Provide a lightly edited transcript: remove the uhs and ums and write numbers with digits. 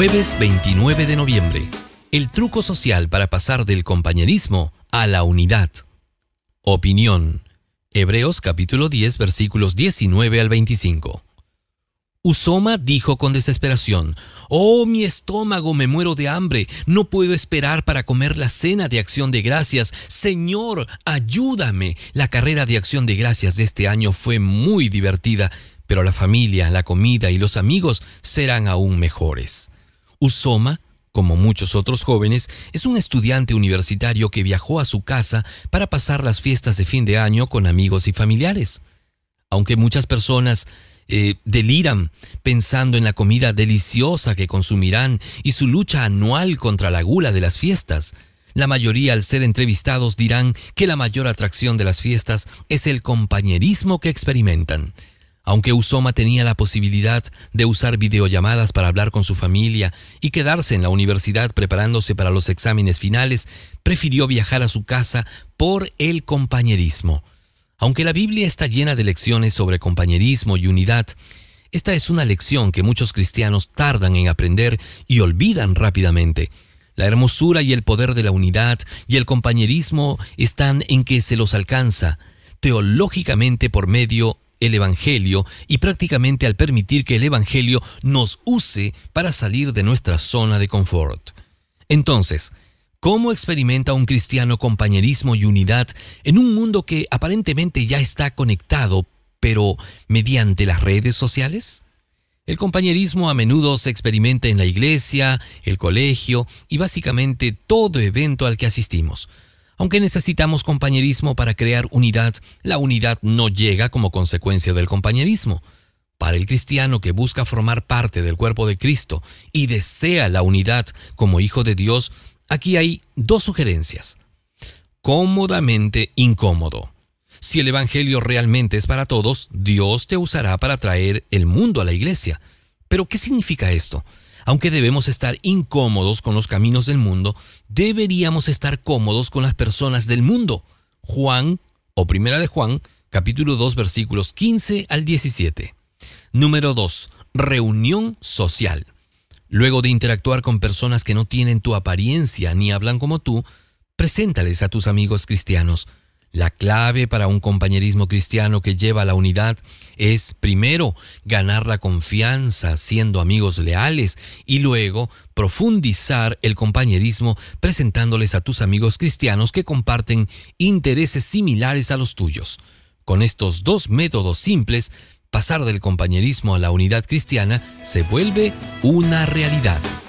Jueves 29 de noviembre. El truco social para pasar del compañerismo a la unidad. Opinión. Hebreos capítulo 10, versículos 19 al 25. Usoma dijo con desesperación: «Oh, mi estómago, me muero de hambre. No puedo esperar para comer la cena de acción de gracias. Señor, ayúdame». La carrera de acción de gracias de este año fue muy divertida, pero la familia, la comida y los amigos serán aún mejores. Usoma, como muchos otros jóvenes, es un estudiante universitario que viajó a su casa para pasar las fiestas de fin de año con amigos y familiares. Aunque muchas personas deliran pensando en la comida deliciosa que consumirán y su lucha anual contra la gula de las fiestas, la mayoría, al ser entrevistados, dirán que la mayor atracción de las fiestas es el compañerismo que experimentan. Aunque Usoma tenía la posibilidad de usar videollamadas para hablar con su familia y quedarse en la universidad preparándose para los exámenes finales, prefirió viajar a su casa por el compañerismo. Aunque la Biblia está llena de lecciones sobre compañerismo y unidad, esta es una lección que muchos cristianos tardan en aprender y olvidan rápidamente. La hermosura y el poder de la unidad y el compañerismo están en que se los alcanza teológicamente por medio el Evangelio y prácticamente al permitir que el Evangelio nos use para salir de nuestra zona de confort. Entonces, ¿cómo experimenta un cristiano compañerismo y unidad en un mundo que aparentemente ya está conectado, pero mediante las redes sociales? El compañerismo a menudo se experimenta en la iglesia, el colegio y básicamente todo evento al que asistimos. Aunque necesitamos compañerismo para crear unidad, la unidad no llega como consecuencia del compañerismo. Para el cristiano que busca formar parte del cuerpo de Cristo y desea la unidad como hijo de Dios, aquí hay dos sugerencias. Cómodamente incómodo. Si el Evangelio realmente es para todos, Dios te usará para traer el mundo a la iglesia. ¿Pero qué significa esto? Aunque debemos estar incómodos con los caminos del mundo, deberíamos estar cómodos con las personas del mundo. Juan, o Primera de Juan, capítulo 2, versículos 15 al 17. Número 2. Reunión social. Luego de interactuar con personas que no tienen tu apariencia ni hablan como tú, preséntales a tus amigos cristianos. La clave para un compañerismo cristiano que lleva a la unidad es, primero, ganar la confianza siendo amigos leales y luego profundizar el compañerismo presentándoles a tus amigos cristianos que comparten intereses similares a los tuyos. Con estos dos métodos simples, pasar del compañerismo a la unidad cristiana se vuelve una realidad.